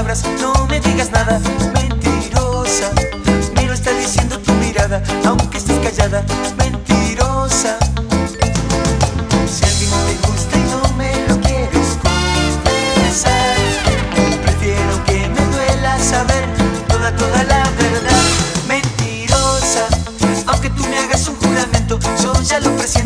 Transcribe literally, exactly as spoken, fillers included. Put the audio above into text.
palabras, no me digas nada. Mentirosa, me lo está diciendo tu mirada, aunque estés callada. Mentirosa. Si alguien te gusta y no me lo quieres confesar, prefiero que me duela saber toda, toda la verdad. Mentirosa, aunque tú me hagas un juramento, yo ya lo presiento.